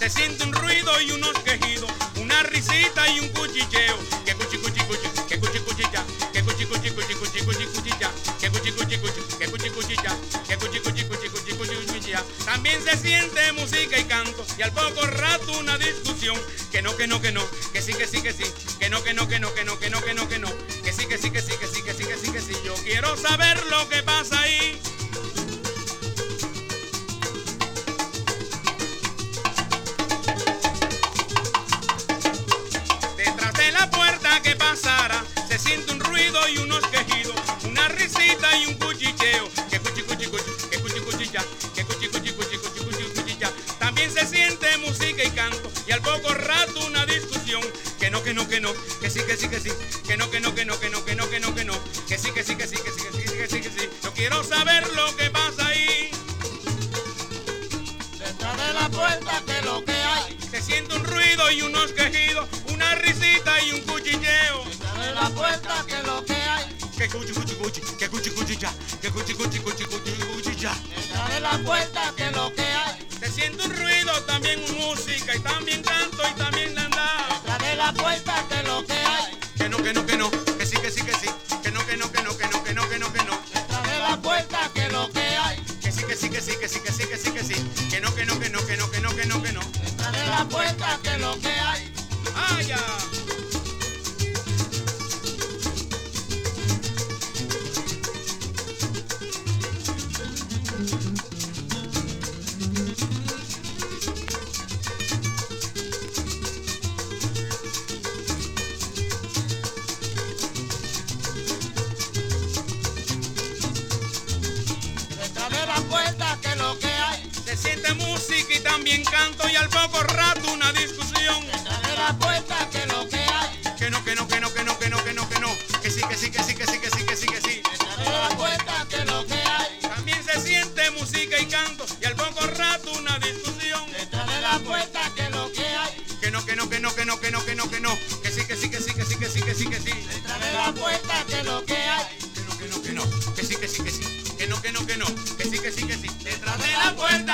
se siente un ruido y unos quejidos, una risita y un cuchicheo. Que cuchi cuchi cuchi, que cuchi cuchi ya, que cuchi cuchi cuchi cuchi cuchi cuchi ya, que cuchi cuchi cuchi, que cuchi cuchi ya, que cuchi cuchi cuchi cuchi cuchi cuchi ya. También se siente música y canto y al poco rato una discusión. Que no, que no, que no, que sí, que sí, que sí, que no, que no, que no, que no, que no, que no, que no, que sí, que sí, que sí, que sí, que sí, que sí, que sí. Yo quiero saber lo que pasa ahí. Detrás de la puerta que pasara se siente un ruido y unos quejidos, una risita y un cuchicheo. Que cuchi cuchi cuchi, que cuchi cuchi ya, que cuchi cuchi cuchi cuchi cuchi cuchi ya. También se siente música y canto y al poco rato una discusión. Que no, que no, que no, que sí, que sí, que sí, que no, que no, que no, que no, que no, que no, que no, que sí, que sí, que sí, que sí, que sí, que sí, que sí. Yo quiero saber lo que pasa ahí. Detrás de la puerta, que lo que hay. Se siente un ruido y unos quejidos, una risita y un cuchicheo. Detrás de la puerta, que lo que hay. Que cuchi cuchi cuchi, que cuchi cuchi ya, que cuchi cuchi cuchi cuchi cuchi ya. Detrás de la puerta, que lo que hay. Se siente un ruido, también música y también canto y también andar. Detrás de la puerta, que lo que hay. Que no, que no, que no, que sí, que sí, que sí, que no, que no, que no, que no, que no, que no, que no. Detrás de la puerta, que lo que hay. Que sí, que sí, que sí, que sí, que sí, que sí, que sí, que no, que no, que no, que no, que no, que no, que no. Detrás de la puerta, que lo que hay. ¡Ah, ya! Detrás de la puerta, que lo que hay. Se siente música y también canto y al poco rato una discusión. Detrás de la puerta, que lo que hay. Que no, que no, que no, que no, que no, que no, que no. Que sí, que sí, que sí, que sí, que sí, que sí, que sí. Detrás de la puerta, que lo que hay. También se siente música y canto y al poco rato una discusión. Detrás de la puerta, que lo que hay. Que no, que no, que no, que no, que no, que no, que no. Que sí, que sí, que sí, que sí, que sí, que sí, que sí. Detrás de la puerta, que lo que hay. Que no, que no, que no. Que sí, que sí, que sí. Que no, que no, que no. Que sí, que sí, que sí. Detrás de la puerta.